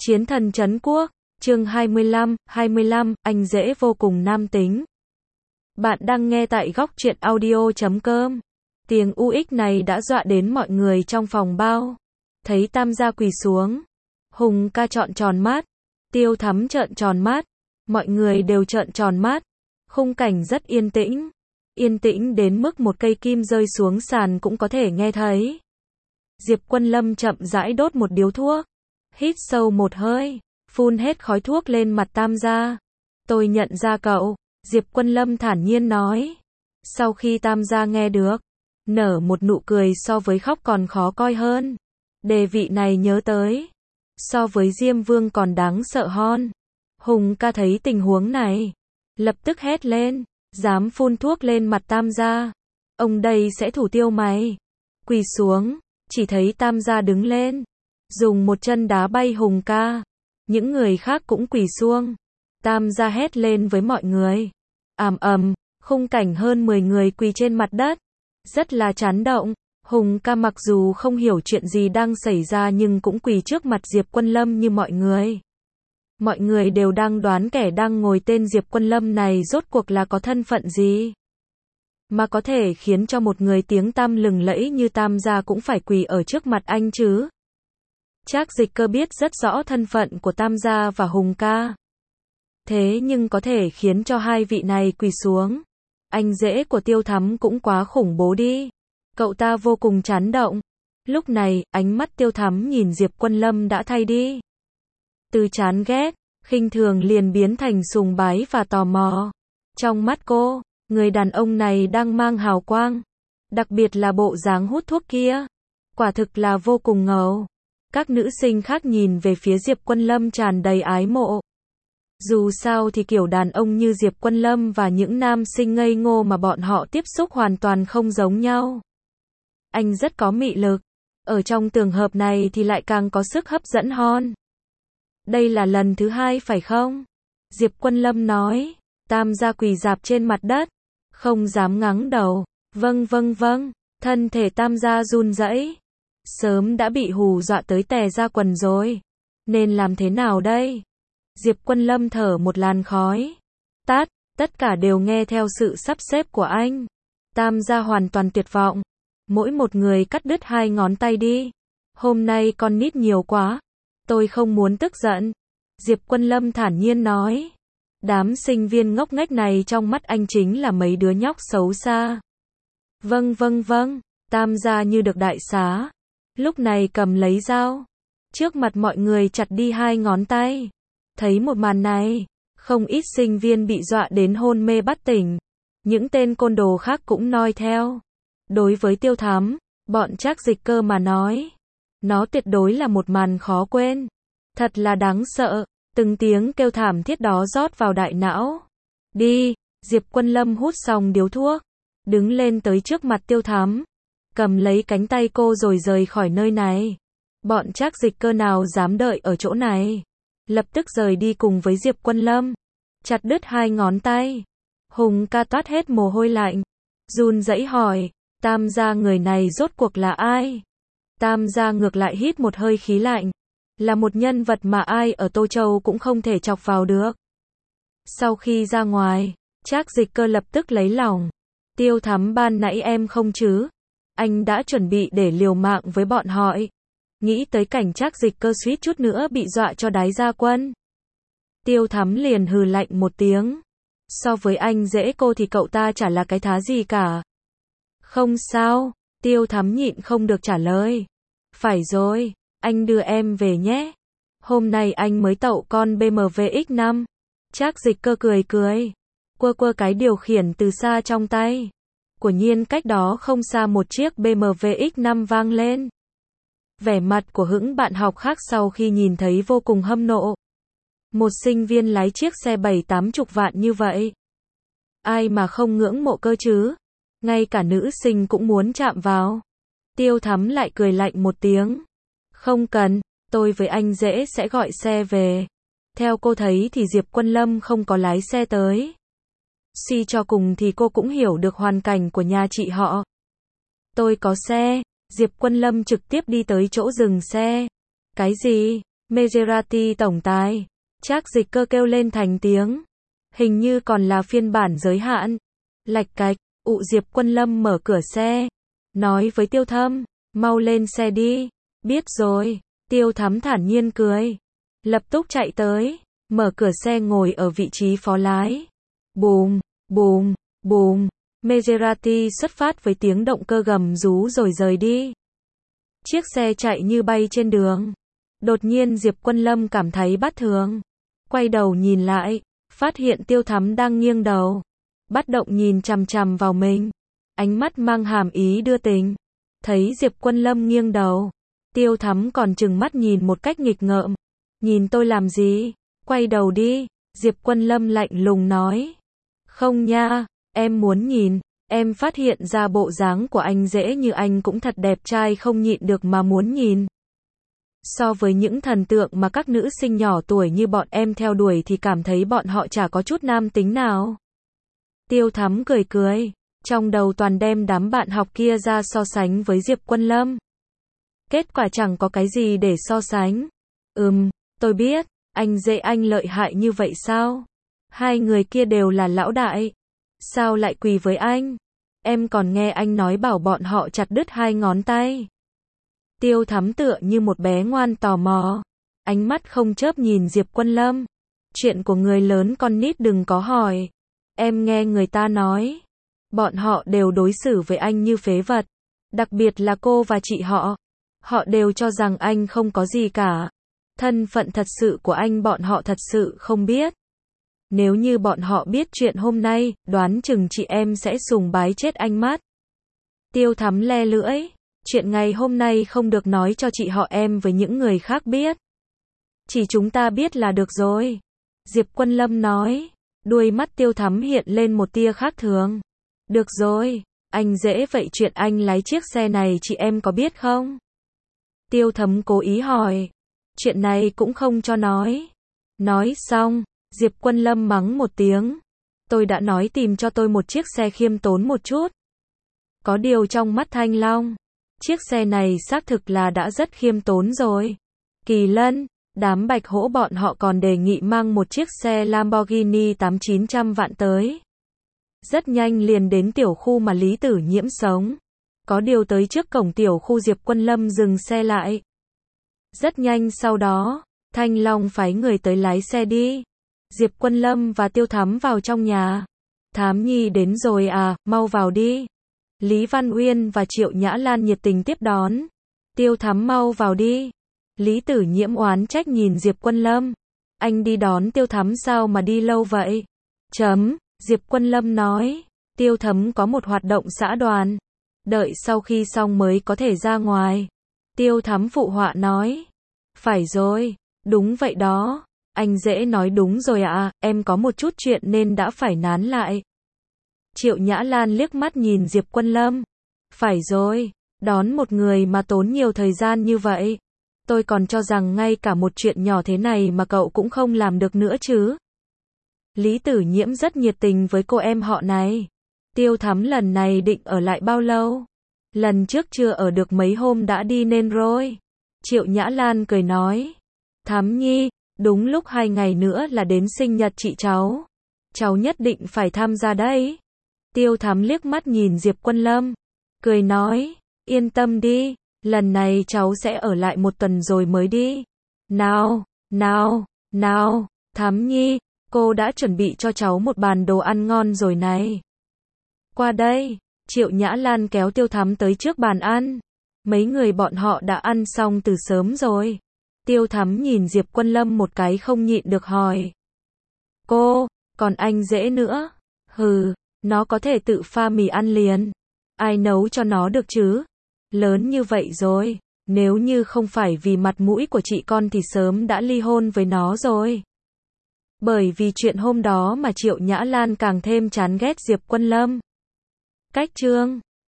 Chiến thần trấn quốc, chương 25, anh dễ vô cùng nam tính. Bạn đang nghe tại góc truyện audio.com. Tiếng UX này đã dọa đến mọi người trong phòng bao. Thấy Tam gia quỳ xuống. Hùng ca trợn tròn mắt. Tiêu Thắm trợn tròn mắt. Mọi người đều trợn tròn mắt. Khung cảnh rất yên tĩnh. Yên tĩnh đến mức một cây kim rơi xuống sàn cũng có thể nghe thấy. Diệp Quân Lâm chậm rãi đốt một điếu thuốc. Hít sâu một hơi, phun hết khói thuốc lên mặt Tam gia. Tôi nhận ra cậu, Diệp Quân Lâm thản nhiên nói. Sau khi Tam gia nghe được, nở một nụ cười so với khóc còn khó coi hơn. Đề vị này nhớ tới, so với Diêm Vương còn đáng sợ hơn. Hùng ca thấy tình huống này, lập tức hét lên, dám phun thuốc lên mặt Tam gia, ông đây sẽ thủ tiêu mày. Quỳ xuống, chỉ thấy Tam gia đứng lên, dùng một chân đá bay Hùng ca. Những người khác cũng quỳ xuống. Tam gia hét lên với mọi người. Ầm ầm, khung cảnh hơn 10 người quỳ trên mặt đất. Rất là chấn động. Hùng ca mặc dù không hiểu chuyện gì đang xảy ra nhưng cũng quỳ trước mặt Diệp Quân Lâm như mọi người. Mọi người đều đang đoán kẻ đang ngồi tên Diệp Quân Lâm này rốt cuộc là có thân phận gì, mà có thể khiến cho một người tiếng tăm lừng lẫy như Tam gia cũng phải quỳ ở trước mặt anh chứ. Trác Dịch Cơ biết rất rõ thân phận của Tam gia và Hùng ca. Thế nhưng có thể khiến cho hai vị này quỳ xuống. Anh rể của Tiêu Thắm cũng quá khủng bố đi. Cậu ta vô cùng chấn động. Lúc này, ánh mắt Tiêu Thắm nhìn Diệp Quân Lâm đã thay đi. Từ chán ghét, khinh thường liền biến thành sùng bái và tò mò. Trong mắt cô, người đàn ông này đang mang hào quang. Đặc biệt là bộ dáng hút thuốc kia. Quả thực là vô cùng ngầu. Các nữ sinh khác nhìn về phía Diệp Quân Lâm tràn đầy ái mộ. Dù sao thì kiểu đàn ông như Diệp Quân Lâm và những nam sinh ngây ngô mà bọn họ tiếp xúc hoàn toàn không giống nhau. Anh rất có mị lực. Ở trong trường hợp này thì lại càng có sức hấp dẫn hơn. Đây là lần thứ 2 phải không? Diệp Quân Lâm nói. Tam gia quỳ rạp trên mặt đất, không dám ngẩng đầu. Vâng. Thân thể Tam gia run rẩy. Sớm đã bị hù dọa tới tè ra quần rồi. Nên làm thế nào đây? Diệp Quân Lâm thở một làn khói. Tất cả đều nghe theo sự sắp xếp của anh. Tam gia hoàn toàn tuyệt vọng. Mỗi một người cắt đứt 2 ngón tay đi. Hôm nay con nít nhiều quá. Tôi không muốn tức giận. Diệp Quân Lâm thản nhiên nói. Đám sinh viên ngốc nghếch này trong mắt anh chính là mấy đứa nhóc xấu xa. Vâng. Tam gia như được đại xá. Lúc này cầm lấy dao. Trước mặt mọi người chặt đi 2 ngón tay. Thấy một màn này, không ít sinh viên bị dọa đến hôn mê bất tỉnh. Những tên côn đồ khác cũng noi theo. Đối với Tiêu Thắm, bọn Trác Dịch Cơ mà nói, nó tuyệt đối là một màn khó quên. Thật là đáng sợ. Từng tiếng kêu thảm thiết đó rót vào đại não. Đi, Diệp Quân Lâm hút xong điếu thuốc, đứng lên tới trước mặt Tiêu Thắm, cầm lấy cánh tay cô rồi rời khỏi nơi này. Bọn Trác Dịch Cơ nào dám đợi ở chỗ này, lập tức rời đi cùng với Diệp Quân Lâm, chặt đứt 2 ngón tay. Hùng ca toát hết mồ hôi lạnh, run rẩy hỏi, Tam gia người này rốt cuộc là ai? Tam gia ngược lại hít một hơi khí lạnh, là một nhân vật mà ai ở Tô Châu cũng không thể chọc vào được. Sau khi ra ngoài, Trác Dịch Cơ lập tức lấy lòng. Tiêu Thắm ban nãy em không chứ? Anh đã chuẩn bị để liều mạng với bọn họ. Nghĩ tới cảnh Trác Dịch Cơ suýt chút nữa bị dọa cho đái ra quân. Tiêu Thắm liền hừ lạnh một tiếng. So với anh dễ cô thì cậu ta chả là cái thá gì cả. Không sao, Tiêu Thắm nhịn không được trả lời. Phải rồi, anh đưa em về nhé. Hôm nay anh mới tậu con BMW X5. Trác Dịch Cơ cười. Quơ cái điều khiển từ xa trong tay. Quả nhiên cách đó không xa một chiếc BMW X5 vang lên. Vẻ mặt của những bạn học khác sau khi nhìn thấy vô cùng hâm nộ. Một sinh viên lái chiếc xe 70-80 vạn như vậy. Ai mà không ngưỡng mộ cơ chứ? Ngay cả nữ sinh cũng muốn chạm vào. Tiêu Thắm lại cười lạnh một tiếng. Không cần, tôi với anh dễ sẽ gọi xe về. Theo cô thấy thì Diệp Quân Lâm không có lái xe tới. Suy cho cùng thì cô cũng hiểu được hoàn cảnh của nhà chị họ. Tôi có xe. Diệp Quân Lâm trực tiếp đi tới chỗ dừng xe. Cái gì? Maserati tổng tài. Trác Dịch Cơ kêu lên thành tiếng. Hình như còn là phiên bản giới hạn. Lạch cạch, Diệp Quân Lâm mở cửa xe. Nói với Tiêu Thâm, mau lên xe đi. Biết rồi, Tiêu Thắm thản nhiên cười. Lập tức chạy tới, mở cửa xe ngồi ở vị trí phó lái. Bùm, bùm, bùm. Maserati xuất phát với tiếng động cơ gầm rú rồi rời đi. Chiếc xe chạy như bay trên đường. Đột nhiên Diệp Quân Lâm cảm thấy bất thường. Quay đầu nhìn lại, phát hiện Tiêu Thắm đang nghiêng đầu. Bất động nhìn chằm chằm vào mình. Ánh mắt mang hàm ý đưa tình. Thấy Diệp Quân Lâm nghiêng đầu. Tiêu Thắm còn trừng mắt nhìn một cách nghịch ngợm. Nhìn tôi làm gì? Quay đầu đi. Diệp Quân Lâm lạnh lùng nói. Không nha, em muốn nhìn. Em phát hiện ra bộ dáng của anh dễ như anh cũng thật đẹp trai không nhịn được mà muốn nhìn. So với những thần tượng mà các nữ sinh nhỏ tuổi như bọn em theo đuổi thì cảm thấy bọn họ chả có chút nam tính nào. Tiêu Thắm cười cười, trong đầu toàn đem đám bạn học kia ra so sánh với Diệp Quân Lâm. Kết quả chẳng có cái gì để so sánh. Tôi biết, anh dễ anh lợi hại như vậy sao? Hai người kia đều là lão đại. Sao lại quỳ với anh? Em còn nghe anh nói bảo bọn họ chặt đứt 2 ngón tay. Tiêu Thắm tựa như một bé ngoan tò mò. Ánh mắt không chớp nhìn Diệp Quân Lâm. Chuyện của người lớn con nít đừng có hỏi. Em nghe người ta nói. Bọn họ đều đối xử với anh như phế vật. Đặc biệt là cô và chị họ. Họ đều cho rằng anh không có gì cả. Thân phận thật sự của anh bọn họ thật sự không biết. Nếu như bọn họ biết chuyện hôm nay, đoán chừng chị em sẽ sùng bái chết anh mất. Tiêu Thắm le lưỡi. Chuyện ngày hôm nay không được nói cho chị họ em với những người khác biết. Chỉ chúng ta biết là được rồi. Diệp Quân Lâm nói. Đuôi mắt Tiêu Thắm hiện lên một tia khác thường. Được rồi, anh dễ vậy chuyện anh lái chiếc xe này chị em có biết không? Tiêu Thắm cố ý hỏi. Chuyện này cũng không cho nói. Nói xong, Diệp Quân Lâm mắng một tiếng. Tôi đã nói tìm cho tôi một chiếc xe khiêm tốn một chút. Có điều trong mắt Thanh Long, chiếc xe này xác thực là đã rất khiêm tốn rồi. Kỳ Lân, đám Bạch Hổ bọn họ còn đề nghị mang một chiếc xe Lamborghini 8-900 vạn tới. Rất nhanh liền đến tiểu khu mà Lý Tử Nhiễm sống. Có điều tới trước cổng tiểu khu Diệp Quân Lâm dừng xe lại. Rất nhanh sau đó, Thanh Long phái người tới lái xe đi. Diệp Quân Lâm và Tiêu Thắm vào trong nhà. Thám Nhi đến rồi à, mau vào đi. Lý Văn Uyên và Triệu Nhã Lan nhiệt tình tiếp đón. Tiêu Thắm mau vào đi. Lý Tử Nhiễm oán trách nhìn Diệp Quân Lâm. Anh đi đón Tiêu Thắm sao mà đi lâu vậy? Diệp Quân Lâm nói. Tiêu Thắm có một hoạt động xã đoàn. Đợi sau khi xong mới có thể ra ngoài. Tiêu Thắm phụ họa nói. Phải rồi, đúng vậy đó. Anh dễ nói đúng rồi ạ, em có một chút chuyện nên đã phải nán lại. Triệu Nhã Lan liếc mắt nhìn Diệp Quân Lâm. Phải rồi, đón một người mà tốn nhiều thời gian như vậy. Tôi còn cho rằng ngay cả một chuyện nhỏ thế này mà cậu cũng không làm được nữa chứ. Lý Tử Nhiễm rất nhiệt tình với cô em họ này. Tiêu Thắm lần này định ở lại bao lâu? Lần trước chưa ở được mấy hôm đã đi nên rồi. Triệu Nhã Lan cười nói. Thắm Nhi, đúng lúc 2 ngày nữa là đến sinh nhật chị cháu. Cháu nhất định phải tham gia đấy. Tiêu Thắm liếc mắt nhìn Diệp Quân Lâm. Cười nói, yên tâm đi, lần này cháu sẽ ở lại 1 tuần rồi mới đi. Nào, Thắm Nhi, cô đã chuẩn bị cho cháu một bàn đồ ăn ngon rồi này. Qua đây, Triệu Nhã Lan kéo Tiêu Thắm tới trước bàn ăn. Mấy người bọn họ đã ăn xong từ sớm rồi. Tiêu Thắm nhìn Diệp Quân Lâm một cái không nhịn được hỏi. Cô, còn anh dễ nữa. Nó có thể tự pha mì ăn liền. Ai nấu cho nó được chứ? Lớn như vậy rồi, nếu như không phải vì mặt mũi của chị con thì sớm đã ly hôn với nó rồi. Bởi vì chuyện hôm đó mà Triệu Nhã Lan càng thêm chán ghét Diệp Quân Lâm. Cách chương